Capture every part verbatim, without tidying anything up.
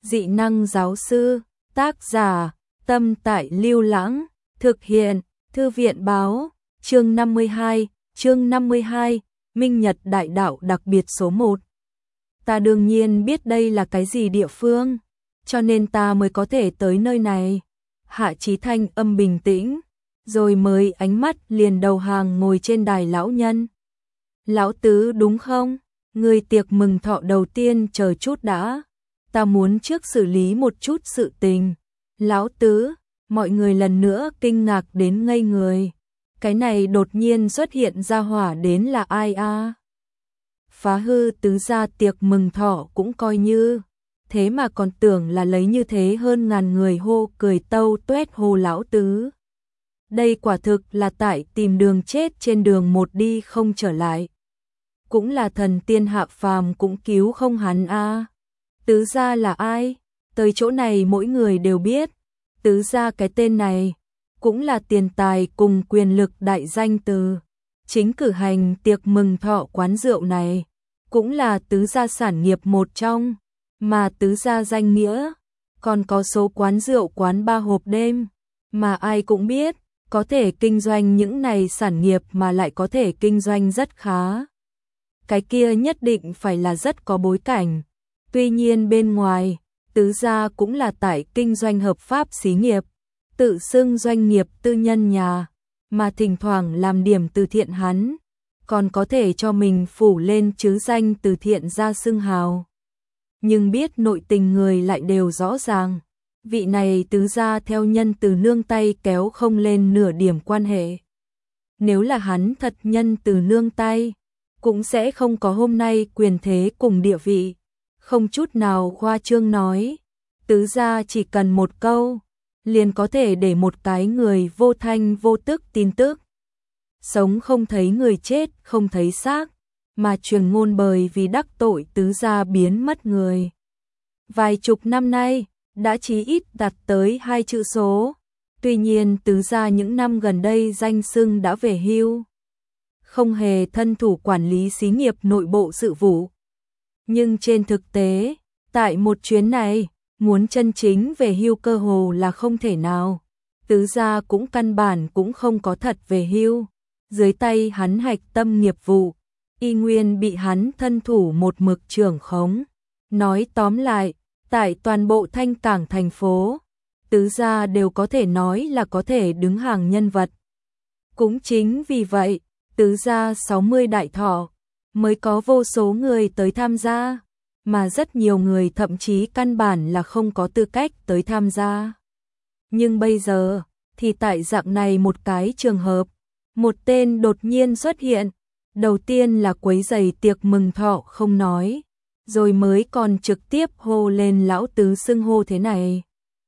Dị năng giáo sư, tác giả, Tâm Tại Lưu Lãng, thực hiện, Thư viện báo, chương năm mươi hai, chương năm mươi hai, Minh Nhật Đại Đạo đặc biệt số một. Ta đương nhiên biết đây là cái gì địa phương, cho nên ta mới có thể tới nơi này. Hạ Chí thanh âm bình tĩnh, rồi mới ánh mắt liền đầu hàng ngồi trên đài lão nhân. Lão tứ đúng không? Người tiệc mừng thọ đầu tiên chờ chút đã. Ta muốn trước xử lý một chút sự tình. Lão tứ, mọi người lần nữa kinh ngạc đến ngây người. Cái này đột nhiên xuất hiện ra hỏa đến là ai a? Phá hư tứ gia tiệc mừng thọ cũng coi như. Thế mà còn tưởng là lấy như thế hơn ngàn người hô cười tâu tuét hô lão tứ. Đây quả thực là tại tìm đường chết trên đường một đi không trở lại. Cũng là thần tiên hạ phàm cũng cứu không hắn a. Tứ gia là ai? Tới chỗ này mỗi người đều biết. Tứ gia cái tên này cũng là tiền tài cùng quyền lực đại danh từ. Chính cử hành tiệc mừng thọ quán rượu này cũng là tứ gia sản nghiệp một trong, mà tứ gia danh nghĩa còn có số quán rượu quán ba hộp đêm, mà ai cũng biết có thể kinh doanh những này sản nghiệp mà lại có thể kinh doanh rất khá. Cái kia nhất định phải là rất có bối cảnh. Tuy nhiên bên ngoài, tứ gia cũng là tại kinh doanh hợp pháp xí nghiệp, tự xưng doanh nghiệp tư nhân nhà, mà thỉnh thoảng làm điểm từ thiện hắn, còn có thể cho mình phủ lên chứ danh từ thiện ra xưng hào. Nhưng biết nội tình người lại đều rõ ràng, vị này tứ gia theo nhân từ nương tay kéo không lên nửa điểm quan hệ. Nếu là hắn thật nhân từ nương tay, cũng sẽ không có hôm nay quyền thế cùng địa vị. Không chút nào khoa trương nói, tứ gia chỉ cần một câu, liền có thể để một cái người vô thanh vô tức tin tức. Sống không thấy người chết, không thấy xác, mà truyền ngôn bởi vì đắc tội tứ gia biến mất người. Vài chục năm nay, đã chí ít đạt tới hai chữ số. Tuy nhiên tứ gia những năm gần đây danh xưng đã về hưu, không hề thân thủ quản lý xí nghiệp nội bộ sự vụ. Nhưng trên thực tế, tại một chuyến này, muốn chân chính về hưu cơ hồ là không thể nào. Tứ gia cũng căn bản cũng không có thật về hưu. Dưới tay hắn hạch tâm nghiệp vụ, y nguyên bị hắn thân thủ một mực trưởng khống. Nói tóm lại, tại toàn bộ Thanh Cảng thành phố, tứ gia đều có thể nói là có thể đứng hàng nhân vật. Cũng chính vì vậy, tứ gia sáu mươi đại thọ mới có vô số người tới tham gia, mà rất nhiều người thậm chí căn bản là không có tư cách tới tham gia. Nhưng bây giờ, thì tại dạng này một cái trường hợp, một tên đột nhiên xuất hiện, đầu tiên là quấy rầy tiệc mừng thọ không nói, rồi mới còn trực tiếp hô lên lão tứ xưng hô thế này.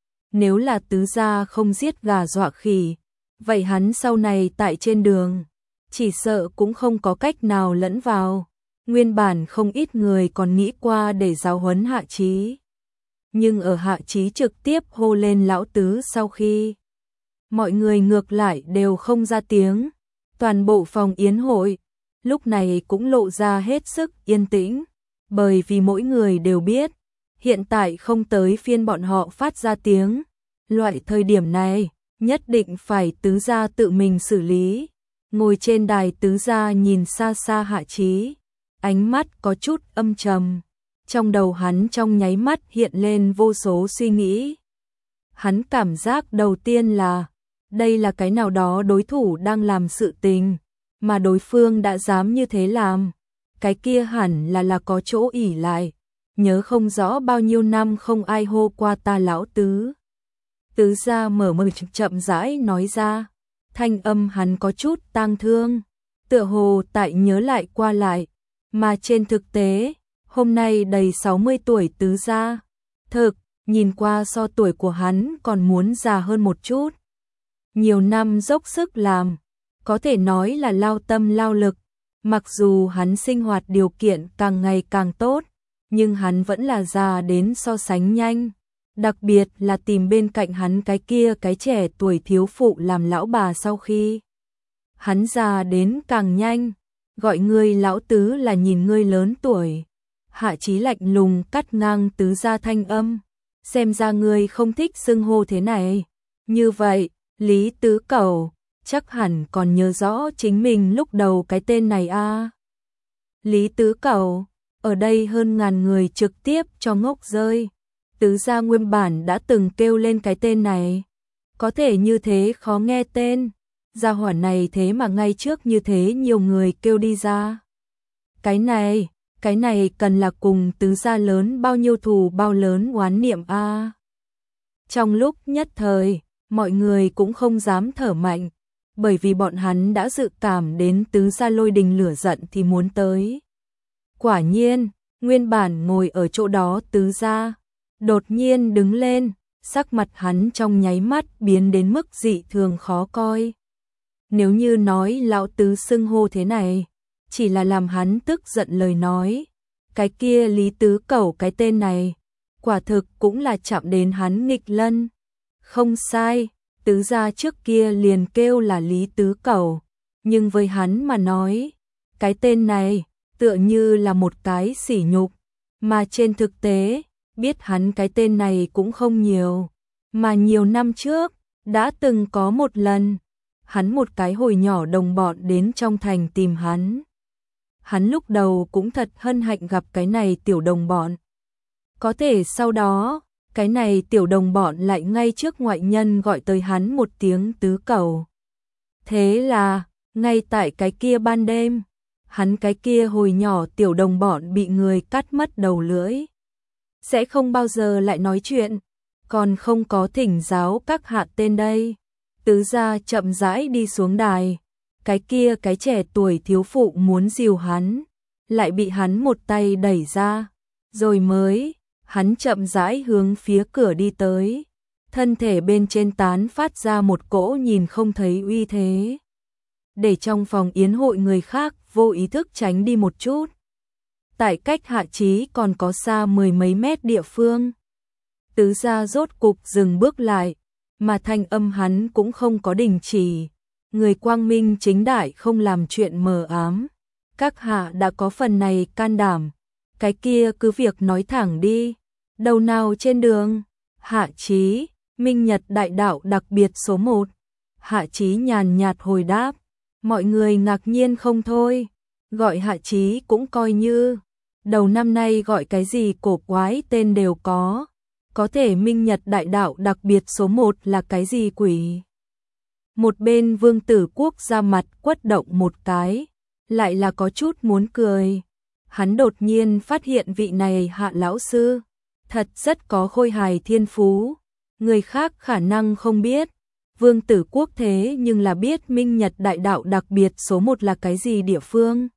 Nếu là tứ gia không giết gà dọa khỉ, vậy hắn sau này tại trên đường, chỉ sợ cũng không có cách nào lẫn vào. Nguyên bản không ít người còn nghĩ qua để giáo huấn Hạ Chí. Nhưng ở Hạ Chí trực tiếp hô lên lão tứ sau khi, mọi người ngược lại đều không ra tiếng. Toàn bộ phòng yến hội, lúc này cũng lộ ra hết sức yên tĩnh, bởi vì mỗi người đều biết, hiện tại không tới phiên bọn họ phát ra tiếng. Loại thời điểm này, nhất định phải tứ gia tự mình xử lý. Ngồi trên đài tứ gia nhìn xa xa Hạ Chí, ánh mắt có chút âm trầm. Trong đầu hắn trong nháy mắt hiện lên vô số suy nghĩ. Hắn cảm giác đầu tiên là, đây là cái nào đó đối thủ đang làm sự tình, mà đối phương đã dám như thế làm. Cái kia hẳn là là có chỗ ỷ lại. Nhớ không rõ bao nhiêu năm không ai hô qua ta lão tứ. Tứ gia mở mừng chậm rãi nói ra. Thanh âm hắn có chút tang thương, tựa hồ tại nhớ lại qua lại, mà trên thực tế, hôm nay đầy sáu mươi tuổi tứ gia, thực, nhìn qua so tuổi của hắn còn muốn già hơn một chút. Nhiều năm dốc sức làm, có thể nói là lao tâm lao lực, mặc dù hắn sinh hoạt điều kiện càng ngày càng tốt, nhưng hắn vẫn là già đến so sánh nhanh. Đặc biệt là tìm bên cạnh hắn cái kia cái trẻ tuổi thiếu phụ làm lão bà sau khi hắn già đến càng nhanh, gọi ngươi lão tứ là nhìn ngươi lớn tuổi. Hạ Chí lạnh lùng cắt ngang tứ gia thanh âm, xem ra ngươi không thích xưng hô thế này. Như vậy, Lý Tứ Cẩu, chắc hẳn còn nhớ rõ chính mình lúc đầu cái tên này a. À? Lý Tứ Cẩu, ở đây hơn ngàn người trực tiếp cho ngốc rơi. Tứ gia nguyên bản đã từng kêu lên cái tên này. Có thể như thế khó nghe tên. Gia hỏa này thế mà ngay trước như thế nhiều người kêu đi ra. Cái này, cái này cần là cùng tứ gia lớn bao nhiêu thù bao lớn oán niệm a. À? Trong lúc nhất thời, mọi người cũng không dám thở mạnh, bởi vì bọn hắn đã dự cảm đến tứ gia lôi đình lửa giận thì muốn tới. Quả nhiên, nguyên bản ngồi ở chỗ đó tứ gia, đột nhiên đứng lên, sắc mặt hắn trong nháy mắt biến đến mức dị thường khó coi. Nếu như nói lão tứ xưng hô thế này, chỉ là làm hắn tức giận lời nói, cái kia Lý Tứ Cẩu cái tên này, quả thực cũng là chạm đến hắn nghịch lân. Không sai, tứ gia trước kia liền kêu là Lý Tứ Cẩu, nhưng với hắn mà nói, cái tên này tựa như là một cái sỉ nhục, mà trên thực tế, biết hắn cái tên này cũng không nhiều, mà nhiều năm trước, đã từng có một lần, hắn một cái hồi nhỏ đồng bọn đến trong thành tìm hắn. Hắn lúc đầu cũng thật hân hạnh gặp cái này tiểu đồng bọn. Có thể sau đó, cái này tiểu đồng bọn lại ngay trước ngoại nhân gọi tới hắn một tiếng Tứ Cẩu. Thế là, ngay tại cái kia ban đêm, hắn cái kia hồi nhỏ tiểu đồng bọn bị người cắt mất đầu lưỡi. Sẽ không bao giờ lại nói chuyện, còn không có thỉnh giáo các hạ tên đây. Tứ gia chậm rãi đi xuống đài, cái kia cái trẻ tuổi thiếu phụ muốn dìu hắn, lại bị hắn một tay đẩy ra, rồi mới, hắn chậm rãi hướng phía cửa đi tới, thân thể bên trên tán phát ra một cỗ nhìn không thấy uy thế. Để trong phòng yến hội người khác vô ý thức tránh đi một chút. Tại cách Hạ Chí còn có xa mười mấy mét địa phương. Tứ gia rốt cục dừng bước lại, mà thanh âm hắn cũng không có đình chỉ. Người quang minh chính đại không làm chuyện mờ ám. Các hạ đã có phần này can đảm, cái kia cứ việc nói thẳng đi. Đầu nào trên đường? Hạ Chí, Minh Nhật đại đạo đặc biệt số một. Hạ Chí nhàn nhạt hồi đáp. Mọi người ngạc nhiên không thôi. Gọi Hạ Chí cũng coi như đầu năm nay gọi cái gì cổ quái tên đều có. Có thể Minh Nhật đại đạo đặc biệt số một là cái gì quỷ? Một bên Vương Tử Quốc ra mặt quất động một cái, lại là có chút muốn cười. Hắn đột nhiên phát hiện vị này Hạ lão sư, thật rất có khôi hài thiên phú. Người khác khả năng không biết, Vương Tử Quốc thế nhưng là biết Minh Nhật đại đạo đặc biệt số một là cái gì địa phương.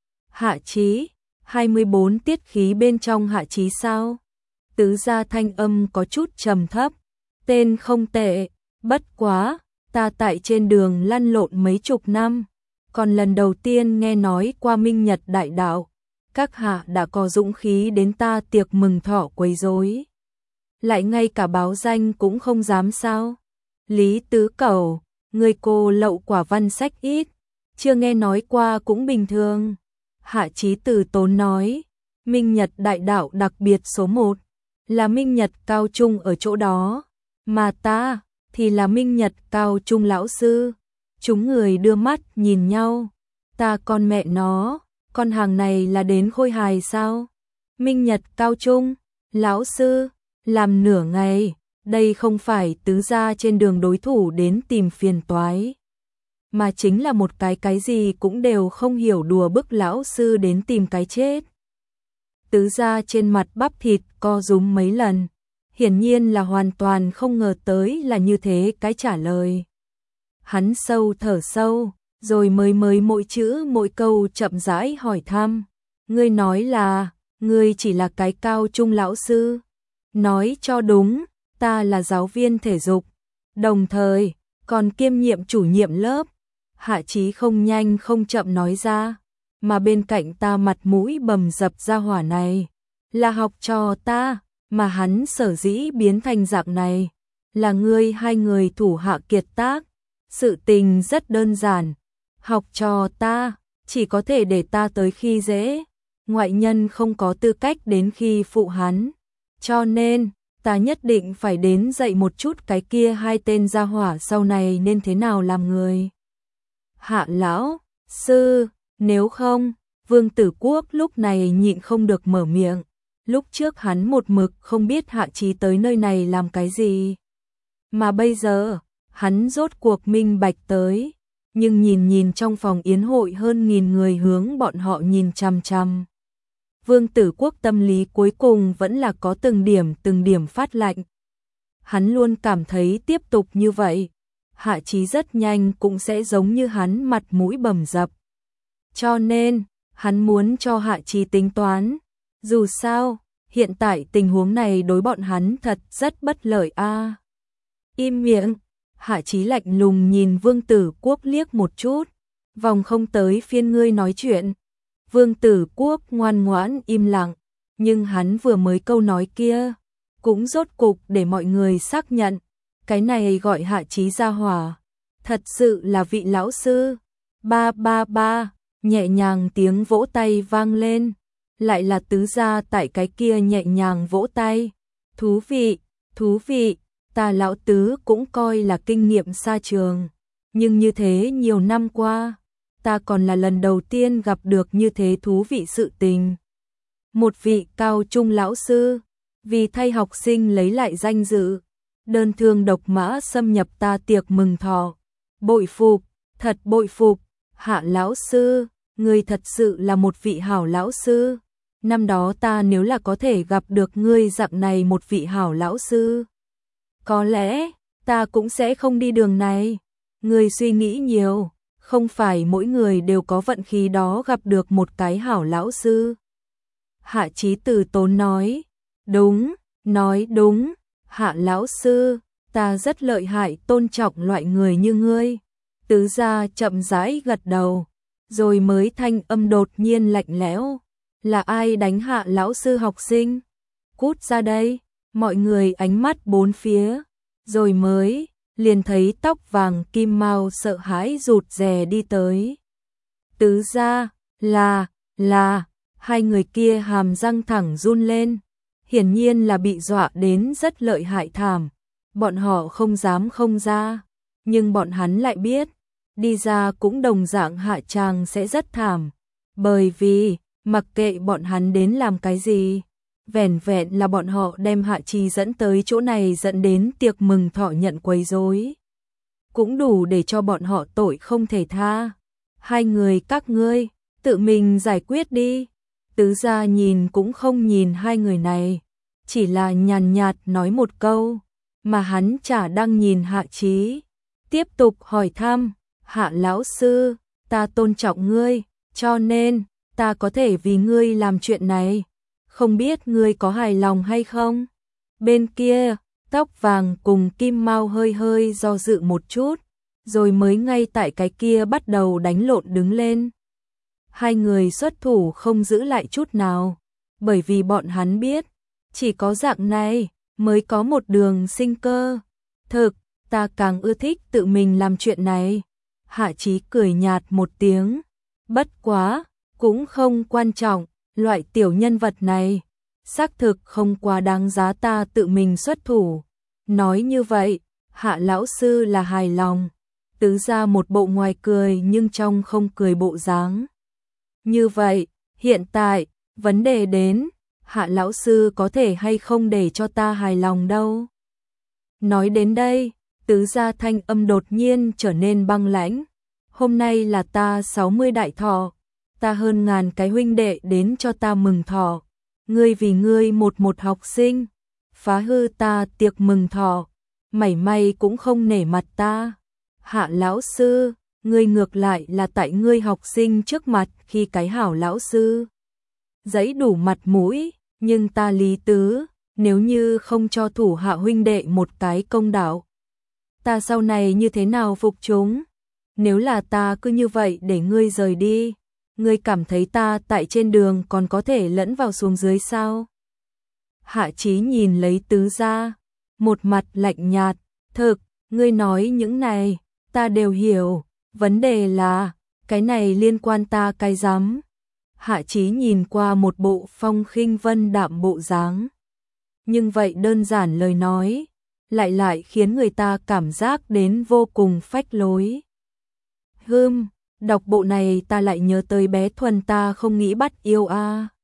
Hạ Chí, hai mươi bốn tiết khí bên trong Hạ Chí sao? Tứ gia thanh âm có chút trầm thấp, tên không tệ, bất quá, ta tại trên đường lăn lộn mấy chục năm, còn lần đầu tiên nghe nói qua Minh Nhật đại đạo, các hạ đã có dũng khí đến ta tiệc mừng thọ quấy rối, lại ngay cả báo danh cũng không dám sao? Lý Tứ Cẩu, người cô lậu quả văn sách ít, chưa nghe nói qua cũng bình thường. Hạ Chí từ tốn nói, Minh Nhật đại đạo đặc biệt số một, là Minh Nhật cao trung ở chỗ đó, mà ta thì là Minh Nhật cao trung lão sư. Chúng người đưa mắt nhìn nhau, ta con mẹ nó, con hàng này là đến khôi hài sao? Minh Nhật cao trung, lão sư, làm nửa ngày, đây không phải tứ gia trên đường đối thủ đến tìm phiền toái, mà chính là một cái cái gì cũng đều không hiểu đùa bức lão sư đến tìm cái chết. Tứ gia trên mặt bắp thịt co rúm mấy lần, hiển nhiên là hoàn toàn không ngờ tới là như thế cái trả lời. Hắn sâu thở sâu, rồi mới mới mỗi chữ mỗi câu chậm rãi hỏi thăm. Ngươi nói là, ngươi chỉ là cái cao trung lão sư. Nói cho đúng, ta là giáo viên thể dục, đồng thời, còn kiêm nhiệm chủ nhiệm lớp. Hạ Chí không nhanh không chậm nói ra, mà bên cạnh ta mặt mũi bầm dập ra hỏa này, là học trò ta, mà hắn sở dĩ biến thành dạng này, là ngươi hai người thủ hạ kiệt tác. Sự tình rất đơn giản, học trò ta, chỉ có thể để ta tới khi dễ, ngoại nhân không có tư cách đến khi phụ hắn, cho nên, ta nhất định phải đến dạy một chút cái kia hai tên gia hỏa sau này nên thế nào làm người. Hạ lão sư, nếu không, Vương Tử Quốc lúc này nhịn không được mở miệng. Lúc trước hắn một mực không biết Hạ Chí tới nơi này làm cái gì. Mà bây giờ, hắn rốt cuộc minh bạch tới. Nhưng nhìn nhìn trong phòng yến hội hơn nghìn người hướng bọn họ nhìn chằm chằm. Vương Tử Quốc tâm lý cuối cùng vẫn là có từng điểm từng điểm phát lạnh. Hắn luôn cảm thấy tiếp tục như vậy, Hạ Chí rất nhanh cũng sẽ giống như hắn mặt mũi bầm dập. Cho nên, hắn muốn cho Hạ Chí tính toán. Dù sao, hiện tại tình huống này đối bọn hắn thật rất bất lợi a. À. Im miệng, Hạ Chí lạnh lùng nhìn Vương Tử Quốc liếc một chút, vòng không tới phiên ngươi nói chuyện. Vương Tử Quốc ngoan ngoãn im lặng, nhưng hắn vừa mới câu nói kia, cũng rốt cục để mọi người xác nhận, cái này gọi Hạ Chí gia hỏa, thật sự là vị lão sư. Ba ba ba, nhẹ nhàng tiếng vỗ tay vang lên, lại là tứ gia tại cái kia nhẹ nhàng vỗ tay. Thú vị, thú vị, ta lão tứ cũng coi là kinh nghiệm xa trường, nhưng như thế nhiều năm qua, ta còn là lần đầu tiên gặp được như thế thú vị sự tình. Một vị cao trung lão sư, vì thay học sinh lấy lại danh dự, đơn thương độc mã xâm nhập ta tiệc mừng thọ. Bội phục, thật bội phục, Hạ lão sư, ngươi thật sự là một vị hảo lão sư. Năm đó ta nếu là có thể gặp được ngươi dạng này một vị hảo lão sư, có lẽ ta cũng sẽ không đi đường này. Ngươi suy nghĩ nhiều, không phải mỗi người đều có vận khí đó gặp được một cái hảo lão sư. Hạ Chí từ tốn nói, đúng, nói đúng, Hạ lão sư, ta rất lợi hại tôn trọng loại người như ngươi. Tứ gia chậm rãi gật đầu, rồi mới thanh âm đột nhiên lạnh lẽo, là ai đánh Hạ lão sư học sinh? Cút ra đây. Mọi người ánh mắt bốn phía, rồi mới liền thấy tóc vàng Kim Mao sợ hãi rụt rè đi tới. Tứ gia, là, là, hai người kia hàm răng thẳng run lên, hiển nhiên là bị dọa đến rất lợi hại thảm. Bọn họ không dám không ra, nhưng bọn hắn lại biết, đi ra cũng đồng dạng hạ tràng sẽ rất thảm, bởi vì, mặc kệ bọn hắn đến làm cái gì, vẻn vẹn là bọn họ đem Hạ Chí dẫn tới chỗ này dẫn đến tiệc mừng thọ nhận quấy rối, cũng đủ để cho bọn họ tội không thể tha. Hai người các ngươi, tự mình giải quyết đi. Tứ gia nhìn cũng không nhìn hai người này, chỉ là nhàn nhạt nói một câu, mà hắn chả đang nhìn Hạ Chí. Tiếp tục hỏi thăm, Hạ lão sư, ta tôn trọng ngươi, cho nên, ta có thể vì ngươi làm chuyện này. Không biết ngươi có hài lòng hay không? Bên kia, tóc vàng cùng Kim Mao hơi hơi do dự một chút, rồi mới ngay tại cái kia bắt đầu đánh lộn đứng lên. Hai người xuất thủ không giữ lại chút nào, bởi vì bọn hắn biết, chỉ có dạng này mới có một đường sinh cơ. Thực, ta càng ưa thích tự mình làm chuyện này. Hạ Chí cười nhạt một tiếng, bất quá, cũng không quan trọng, loại tiểu nhân vật này, xác thực không quá đáng giá ta tự mình xuất thủ. Nói như vậy, Hạ lão sư là hài lòng. Tứ gia một bộ ngoài cười nhưng trong không cười bộ dáng. Như vậy, hiện tại, vấn đề đến, Hạ lão sư có thể hay không để cho ta hài lòng đâu. Nói đến đây, tứ gia thanh âm đột nhiên trở nên băng lãnh. Hôm nay là ta sáu mươi đại thọ, ta hơn ngàn cái huynh đệ đến cho ta mừng thọ. Ngươi vì ngươi một một học sinh, phá hư ta tiệc mừng thọ, mảy may cũng không nể mặt ta. Hạ lão sư, ngươi ngược lại là tại ngươi học sinh trước mặt khi cái hảo lão sư giấy đủ mặt mũi, nhưng ta Lý Tứ, nếu như không cho thủ hạ huynh đệ một cái công đạo, ta sau này như thế nào phục chúng? Nếu là ta cứ như vậy để ngươi rời đi, ngươi cảm thấy ta tại trên đường còn có thể lẫn vào xuống dưới sao? Hạ Chí nhìn lấy tứ gia, một mặt lạnh nhạt, thực, ngươi nói những này, ta đều hiểu, vấn đề là, cái này liên quan ta cái rắm. Hạ Chí nhìn qua một bộ phong khinh vân đạm bộ dáng. nhưng vậy đơn giản lời nói, lại lại khiến người ta cảm giác đến vô cùng phách lối. Hưm, đọc bộ này ta lại nhớ tới bé Thuần ta không nghĩ bắt yêu a. À.